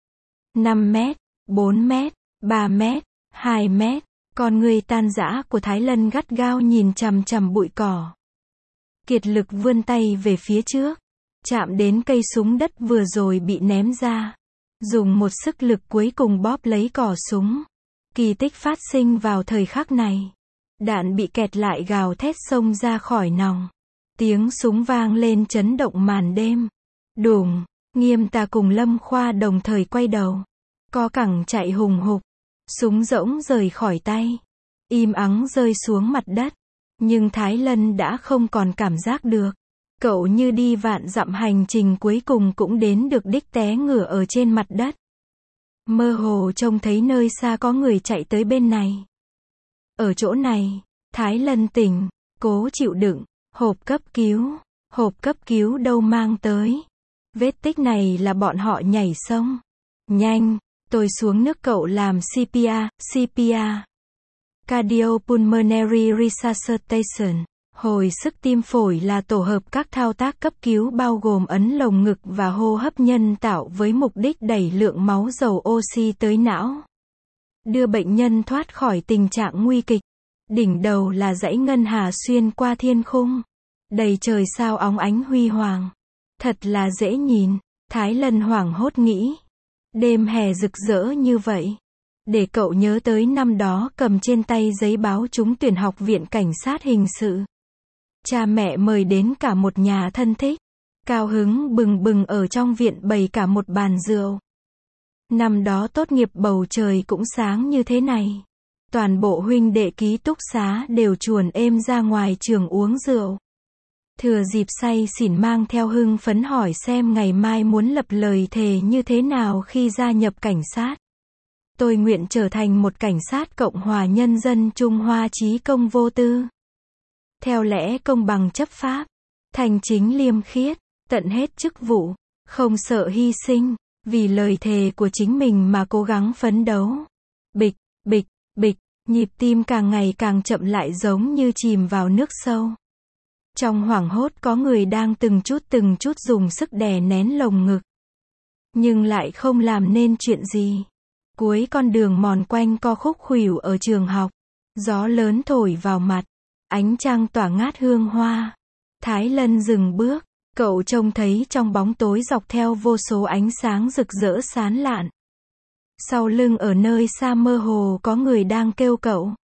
năm mét, bốn mét, ba mét, hai mét. Con người tan rã của Thái Lân gắt gao nhìn chằm chằm bụi cỏ. Kiệt lực vươn tay về phía trước. Chạm đến cây súng đất vừa rồi bị ném ra. Dùng một sức lực cuối cùng bóp lấy cò súng. Kỳ tích phát sinh vào thời khắc này. Đạn bị kẹt lại gào thét xông ra khỏi nòng. Tiếng súng vang lên chấn động màn đêm. Đùng, Nghiêm Ta cùng Lâm Khoa đồng thời quay đầu. Co cẳng chạy hùng hục. Súng rỗng rời khỏi tay. Im ắng rơi xuống mặt đất. Nhưng Thái Lân đã không còn cảm giác được. Cậu như đi vạn dặm hành trình cuối cùng cũng đến được đích té ngửa ở trên mặt đất. Mơ hồ trông thấy nơi xa có người chạy tới bên này. Ở chỗ này, Thái Lân tỉnh, cố chịu đựng, hộp cấp cứu, hộp cấp cứu đâu mang tới. Vết tích này là bọn họ nhảy sông. Nhanh, tôi xuống nước cậu làm xê pê rờ, xê pê rờ. Cardiopulmonary Resuscitation. Hồi sức tim phổi là tổ hợp các thao tác cấp cứu bao gồm ấn lồng ngực và hô hấp nhân tạo với mục đích đẩy lượng máu dầu oxy tới não. Đưa bệnh nhân thoát khỏi tình trạng nguy kịch. Đỉnh đầu là dãy ngân hà xuyên qua thiên khung. Đầy trời sao óng ánh huy hoàng. Thật là dễ nhìn. Thái Lân hoảng hốt nghĩ. Đêm hè rực rỡ như vậy. Để cậu nhớ tới năm đó cầm trên tay giấy báo trúng tuyển học viện cảnh sát hình sự. Cha mẹ mời đến cả một nhà thân thích. Cao hứng bừng bừng ở trong viện bày cả một bàn rượu. Năm đó tốt nghiệp bầu trời cũng sáng như thế này. Toàn bộ huynh đệ ký túc xá đều chuồn êm ra ngoài trường uống rượu. Thừa dịp say xỉn mang theo hưng phấn hỏi xem ngày mai muốn lập lời thề như thế nào khi gia nhập cảnh sát. Tôi nguyện trở thành một cảnh sát Cộng hòa Nhân dân Trung Hoa chí công vô tư. Theo lẽ công bằng chấp pháp, thành chính liêm khiết, tận hết chức vụ, không sợ hy sinh, vì lời thề của chính mình mà cố gắng phấn đấu. Bịch, bịch, bịch, nhịp tim càng ngày càng chậm lại giống như chìm vào nước sâu. Trong hoảng hốt có người đang từng chút từng chút dùng sức đè nén lồng ngực. Nhưng lại không làm nên chuyện gì. Cuối con đường mòn quanh co khúc khuỷu ở trường học. Gió lớn thổi vào mặt. Ánh trăng tỏa ngát hương hoa. Thái Lân dừng bước. Cậu trông thấy trong bóng tối dọc theo vô số ánh sáng rực rỡ sán lạn. Sau lưng ở nơi xa mơ hồ có người đang kêu cậu.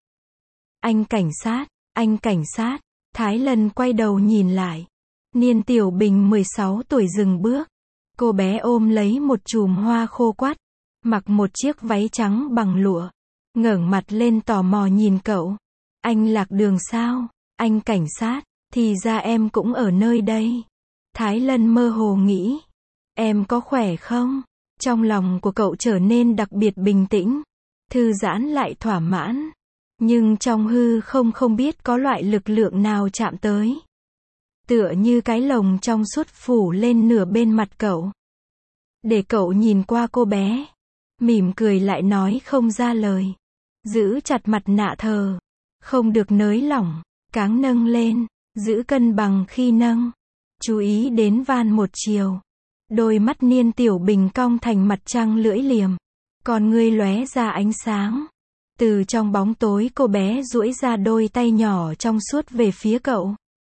Anh cảnh sát, anh cảnh sát. Thái Lân quay đầu nhìn lại. Niên Tiểu Bình mười sáu tuổi dừng bước. Cô bé ôm lấy một chùm hoa khô quắt. Mặc một chiếc váy trắng bằng lụa. Ngẩng mặt lên tò mò nhìn cậu. Anh lạc đường sao? Anh cảnh sát, thì ra em cũng ở nơi đây. Thái Lân mơ hồ nghĩ. Em có khỏe không? Trong lòng của cậu trở nên đặc biệt bình tĩnh. Thư giãn lại thỏa mãn. Nhưng trong hư không không biết có loại lực lượng nào chạm tới. Tựa như cái lồng trong suốt phủ lên nửa bên mặt cậu. Để cậu nhìn qua cô bé. Mỉm cười lại nói không ra lời. Giữ chặt mặt nạ thờ. Không được nới lỏng. Cáng nâng lên. Giữ cân bằng khi nâng. Chú ý đến van một chiều. Đôi mắt Niên Tiểu Bình cong thành mặt trăng lưỡi liềm. Con ngươi lóe ra ánh sáng. Từ trong bóng tối cô bé duỗi ra đôi tay nhỏ trong suốt về phía cậu.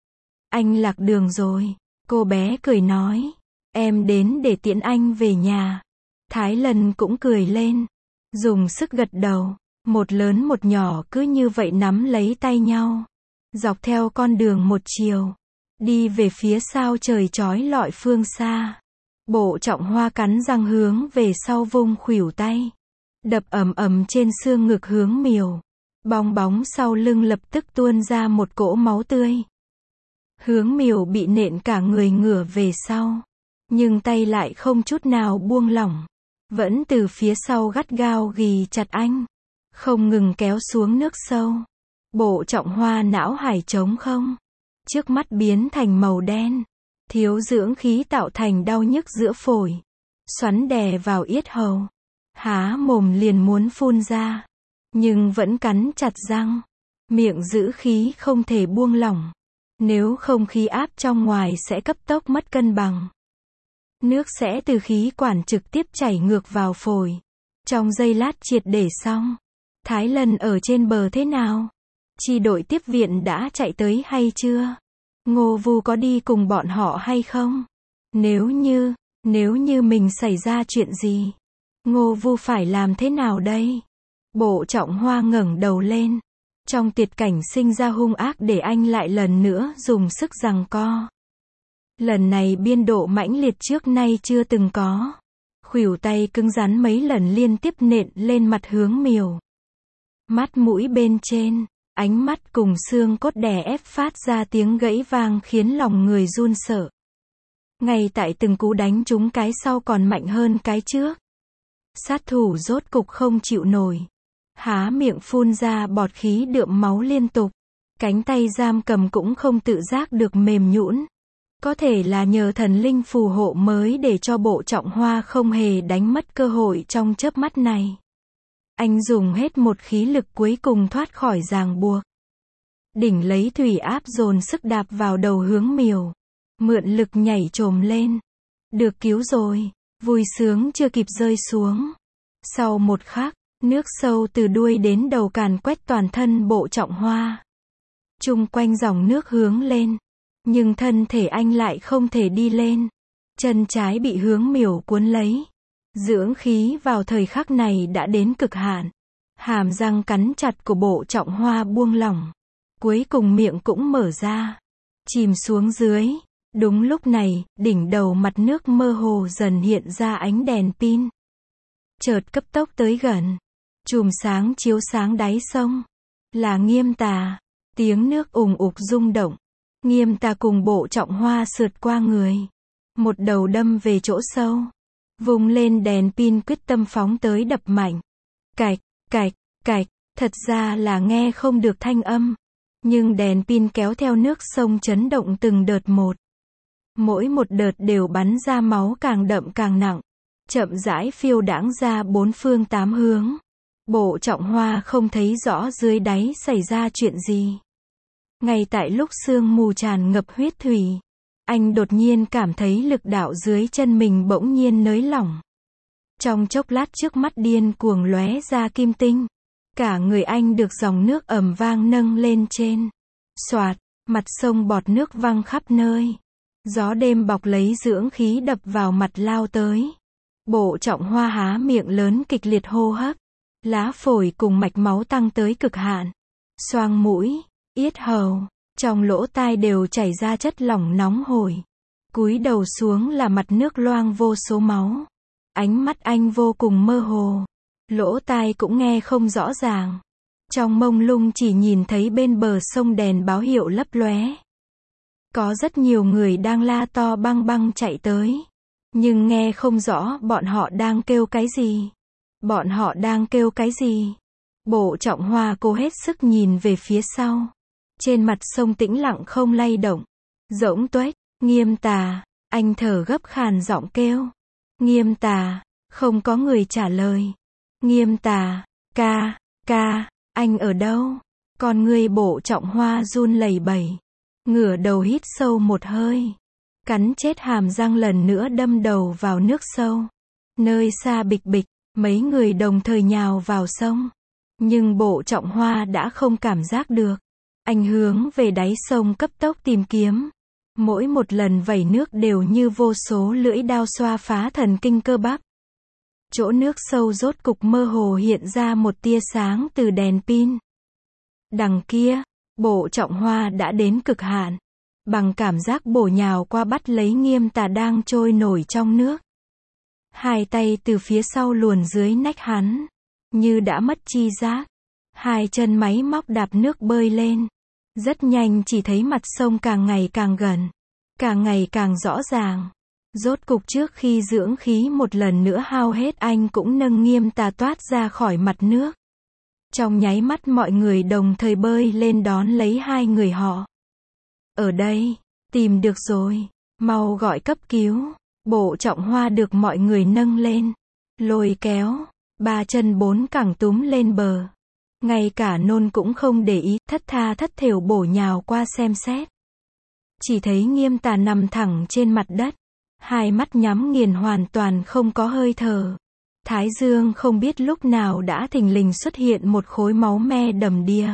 Anh lạc đường rồi. Cô bé cười nói. Em đến để tiễn anh về nhà. Thái Lân cũng cười lên. Dùng sức gật đầu. Một lớn một nhỏ cứ như vậy nắm lấy tay nhau. Dọc theo con đường một chiều. Đi về phía sao trời chói lọi phương xa. Bộ Trọng Hoa cắn răng hướng về sau vung khuỷu tay. Đập ầm ầm trên xương ngực Hướng Miểu. Bong bóng sau lưng lập tức tuôn ra một cỗ máu tươi. Hướng Miểu bị nện cả người ngửa về sau. Nhưng tay lại không chút nào buông lỏng. Vẫn từ phía sau gắt gao ghì chặt anh. Không ngừng kéo xuống nước sâu. Bộ Trọng Hoa não hải trống không. Trước mắt biến thành màu đen. Thiếu dưỡng khí tạo thành đau nhức giữa phổi. Xoắn đè vào yết hầu. Há mồm liền muốn phun ra. Nhưng vẫn cắn chặt răng. Miệng giữ khí không thể buông lỏng. Nếu không khí áp trong ngoài sẽ cấp tốc mất cân bằng. Nước sẽ từ khí quản trực tiếp chảy ngược vào phổi. Trong giây lát triệt để xong. Thái Lân ở trên bờ thế nào? Chi đội tiếp viện đã chạy tới hay chưa? Ngô Vu có đi cùng bọn họ hay không? Nếu như, nếu như mình xảy ra chuyện gì? Ngô Vu phải làm thế nào đây? Bộ Trọng Hoa ngẩng đầu lên. Trong tuyệt cảnh sinh ra hung ác để anh lại lần nữa dùng sức giằng co. Lần này biên độ mãnh liệt trước nay chưa từng có. Khuỷu tay cứng rắn mấy lần liên tiếp nện lên mặt Hướng Miểu. Mắt mũi bên trên, ánh mắt cùng xương cốt đè ép phát ra tiếng gãy vang khiến lòng người run sợ. Ngay tại từng cú đánh trúng cái sau còn mạnh hơn cái trước. Sát thủ rốt cục không chịu nổi. Há miệng phun ra bọt khí đượm máu liên tục. Cánh tay giam cầm cũng không tự giác được mềm nhũn. Có thể là nhờ thần linh phù hộ mới để cho Bộ Trọng Hoa không hề đánh mất cơ hội trong chớp mắt này. Anh dùng hết một khí lực cuối cùng thoát khỏi ràng buộc. Đỉnh lấy thủy áp dồn sức đạp vào đầu Hướng Miểu. Mượn lực nhảy trồm lên. Được cứu rồi. Vui sướng chưa kịp rơi xuống. Sau một khắc, nước sâu từ đuôi đến đầu càn quét toàn thân Bộ Trọng Hoa. Chung quanh dòng nước hướng lên. Nhưng thân thể anh lại không thể đi lên. Chân trái bị Hướng Miểu cuốn lấy. Dưỡng khí vào thời khắc này đã đến cực hạn. Hàm răng cắn chặt của Bộ Trọng Hoa buông lỏng. Cuối cùng miệng cũng mở ra. Chìm xuống dưới. Đúng lúc này, đỉnh đầu mặt nước mơ hồ dần hiện ra ánh đèn pin. Chợt cấp tốc tới gần. Chùm sáng chiếu sáng đáy sông. Là Nghiêm Tà. Tiếng nước ùng ục rung động. Nghiêm Tà cùng Bộ Trọng Hoa sượt qua người. Một đầu đâm về chỗ sâu. Vùng lên đèn pin quyết tâm phóng tới đập mạnh. Cạch, cạch, cạch, thật ra là nghe không được thanh âm. Nhưng đèn pin kéo theo nước sông chấn động từng đợt một. Mỗi một đợt đều bắn ra máu càng đậm càng nặng. Chậm rãi phiêu đãng ra bốn phương tám hướng. Bộ Trọng Hoa không thấy rõ dưới đáy xảy ra chuyện gì. Ngay tại lúc sương mù tràn ngập huyết thủy. Anh đột nhiên cảm thấy lực đạo dưới chân mình bỗng nhiên nới lỏng. Trong chốc lát trước mắt điên cuồng lóe ra kim tinh. Cả người anh được dòng nước ầm vang nâng lên trên. Xoạt, mặt sông bọt nước văng khắp nơi. Gió đêm bọc lấy dưỡng khí đập vào mặt lao tới. Bộ Trọng Hoa há miệng lớn kịch liệt hô hấp. Lá phổi cùng mạch máu tăng tới cực hạn. Xoang mũi, yết hầu, trong lỗ tai đều chảy ra chất lỏng nóng hổi. Cúi đầu xuống là mặt nước loang vô số máu. Ánh mắt anh vô cùng mơ hồ. Lỗ tai cũng nghe không rõ ràng. Trong mông lung chỉ nhìn thấy bên bờ sông đèn báo hiệu lấp lóe. Có rất nhiều người đang la to băng băng chạy tới. Nhưng nghe không rõ bọn họ đang kêu cái gì. Bọn họ đang kêu cái gì? Bộ Trọng Hoa cố hết sức nhìn về phía sau. Trên mặt sông tĩnh lặng không lay động. Rỗng tuếch, Nghiêm Tà, anh thở gấp khàn giọng kêu. Nghiêm Tà, không có người trả lời. Nghiêm Tà, ca, ca, anh ở đâu? Con người Bộ Trọng Hoa run lẩy bẩy. Ngửa đầu hít sâu một hơi. Cắn chết hàm răng lần nữa đâm đầu vào nước sâu. Nơi xa bịch bịch, mấy người đồng thời nhào vào sông. Nhưng Bộ Trọng Hoa đã không cảm giác được. Anh hướng về đáy sông cấp tốc tìm kiếm. Mỗi một lần vẩy nước đều như vô số lưỡi đao xoa phá thần kinh cơ bắp. Chỗ nước sâu rốt cục mơ hồ hiện ra một tia sáng từ đèn pin. Đằng kia, Bộ Trọng Hoa đã đến cực hạn. Bằng cảm giác bổ nhào qua bắt lấy Nghiêm Tà đang trôi nổi trong nước. Hai tay từ phía sau luồn dưới nách hắn. Như đã mất chi giác. Hai chân máy móc đạp nước bơi lên. Rất nhanh chỉ thấy mặt sông càng ngày càng gần. Càng ngày càng rõ ràng. Rốt cục trước khi dưỡng khí một lần nữa hao hết anh cũng nâng Nghiêm Tà toát ra khỏi mặt nước. Trong nháy mắt mọi người đồng thời bơi lên đón lấy hai người họ. Ở đây, tìm được rồi, mau gọi cấp cứu. Bộ Trọng Hoa được mọi người nâng lên, lôi kéo, ba chân bốn cẳng túm lên bờ. Ngay cả nôn cũng không để ý, thất tha thất thểu bổ nhào qua xem xét. Chỉ thấy Nghiêm Tà nằm thẳng trên mặt đất, hai mắt nhắm nghiền hoàn toàn không có hơi thở. Thái dương không biết lúc nào đã thình lình xuất hiện một khối máu me đầm đìa.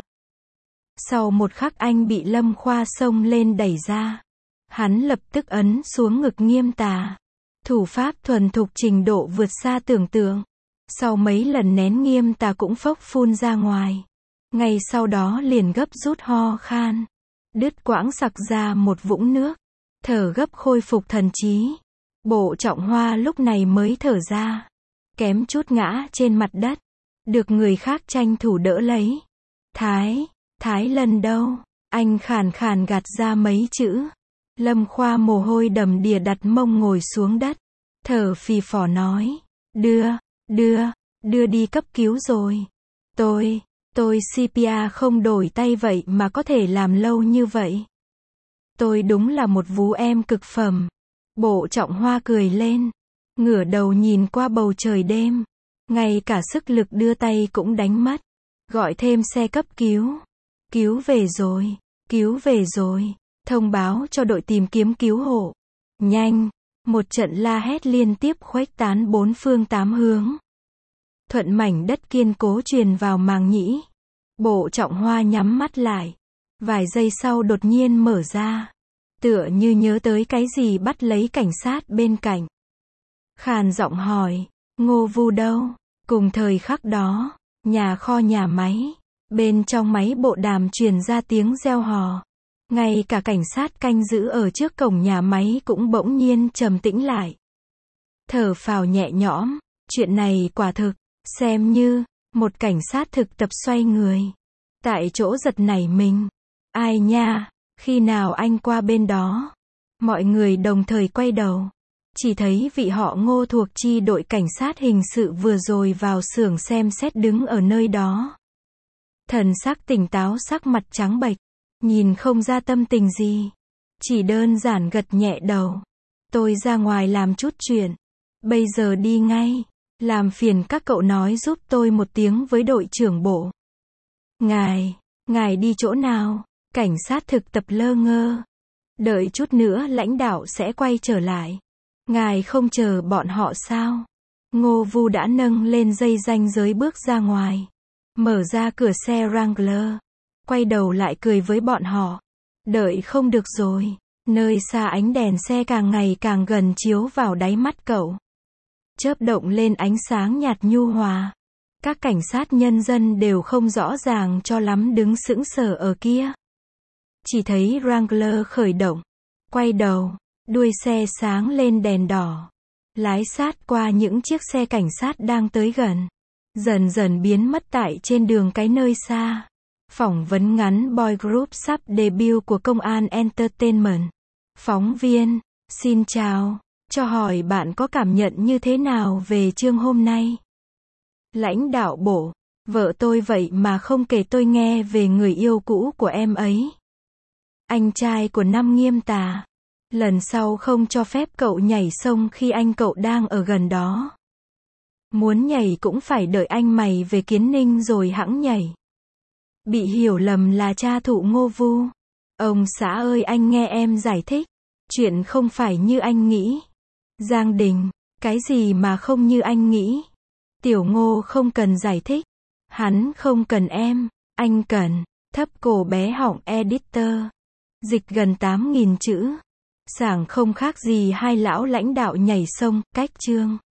Sau một khắc anh bị Lâm Khoa xông lên đẩy ra. Hắn lập tức ấn xuống ngực Nghiêm Tà. Thủ pháp thuần thục trình độ vượt xa tưởng tượng. Sau mấy lần nén Nghiêm Tà cũng phốc phun ra ngoài. Ngay sau đó liền gấp rút ho khan. Đứt quãng sặc ra một vũng nước. Thở gấp khôi phục thần trí. Bộ Trọng Hoa lúc này mới thở ra. Kém chút ngã trên mặt đất. Được người khác tranh thủ đỡ lấy. Thái, Thái Lân đâu? Anh khàn khàn gạt ra mấy chữ. Lâm Khoa mồ hôi đầm đìa đặt mông ngồi xuống đất. Thở phì phò nói. Đưa, đưa, đưa đi cấp cứu rồi. Tôi, tôi xê pê rờ không đổi tay vậy mà có thể làm lâu như vậy. Tôi đúng là một vú em cực phẩm. Bộ Trọng Hoa cười lên. Ngửa đầu nhìn qua bầu trời đêm. Ngay cả sức lực đưa tay cũng đánh mất. Gọi thêm xe cấp cứu. Cứu về rồi, cứu về rồi. Thông báo cho đội tìm kiếm cứu hộ. Nhanh, một trận la hét liên tiếp khuếch tán bốn phương tám hướng. Thuận mảnh đất kiên cố truyền vào màng nhĩ. Bộ Trọng Hoa nhắm mắt lại. Vài giây sau đột nhiên mở ra. Tựa như nhớ tới cái gì bắt lấy cảnh sát bên cạnh. Khàn giọng hỏi, Ngô Vu đâu? Cùng thời khắc đó, nhà kho nhà máy. Bên trong máy bộ đàm truyền ra tiếng reo hò. Ngay cả cảnh sát canh giữ ở trước cổng nhà máy cũng bỗng nhiên trầm tĩnh lại. Thở phào nhẹ nhõm, chuyện này quả thực, xem như, một cảnh sát thực tập xoay người. Tại chỗ giật nảy mình. Ai nha, khi nào anh qua bên đó? Mọi người đồng thời quay đầu. Chỉ thấy vị họ Ngô thuộc chi đội cảnh sát hình sự vừa rồi vào xưởng xem xét đứng ở nơi đó. Thần sắc tỉnh táo sắc mặt trắng bệch. Nhìn không ra tâm tình gì. Chỉ đơn giản gật nhẹ đầu. Tôi ra ngoài làm chút chuyện. Bây giờ đi ngay. Làm phiền các cậu nói giúp tôi một tiếng với đội trưởng bộ. Ngài, ngài đi chỗ nào? Cảnh sát thực tập lơ ngơ. Đợi chút nữa lãnh đạo sẽ quay trở lại. Ngài không chờ bọn họ sao? Ngô Vu đã nâng lên dây ranh giới bước ra ngoài. Mở ra cửa xe Wrangler. Quay đầu lại cười với bọn họ. Đợi không được rồi. Nơi xa ánh đèn xe càng ngày càng gần chiếu vào đáy mắt cậu. Chớp động lên ánh sáng nhạt nhu hòa. Các cảnh sát nhân dân đều không rõ ràng cho lắm đứng sững sờ ở kia. Chỉ thấy Wrangler khởi động. Quay đầu. Đuôi xe sáng lên đèn đỏ. Lái sát qua những chiếc xe cảnh sát đang tới gần. Dần dần biến mất tại trên đường cái nơi xa. Phỏng vấn ngắn boy group sắp debut của Công an Entertainment. Phóng viên, xin chào, cho hỏi bạn có cảm nhận như thế nào về chương hôm nay? Lãnh đạo bộ, vợ tôi vậy mà không kể tôi nghe về người yêu cũ của em ấy. Anh trai của năm Nghiêm Tà. Lần sau không cho phép cậu nhảy sông khi anh cậu đang ở gần đó. Muốn nhảy cũng phải đợi anh mày về Kiến Ninh rồi hẵng nhảy. Bị hiểu lầm là cha thụ Ngô Vu. Ông xã ơi anh nghe em giải thích. Chuyện không phải như anh nghĩ. Giang Đình, cái gì mà không như anh nghĩ? Tiểu Ngô không cần giải thích. Hắn không cần em, anh cần. Thấp cổ bé họng editor. Dịch gần tám nghìn chữ. Sảng không khác gì hai lão lãnh đạo nhảy sông, cách chương.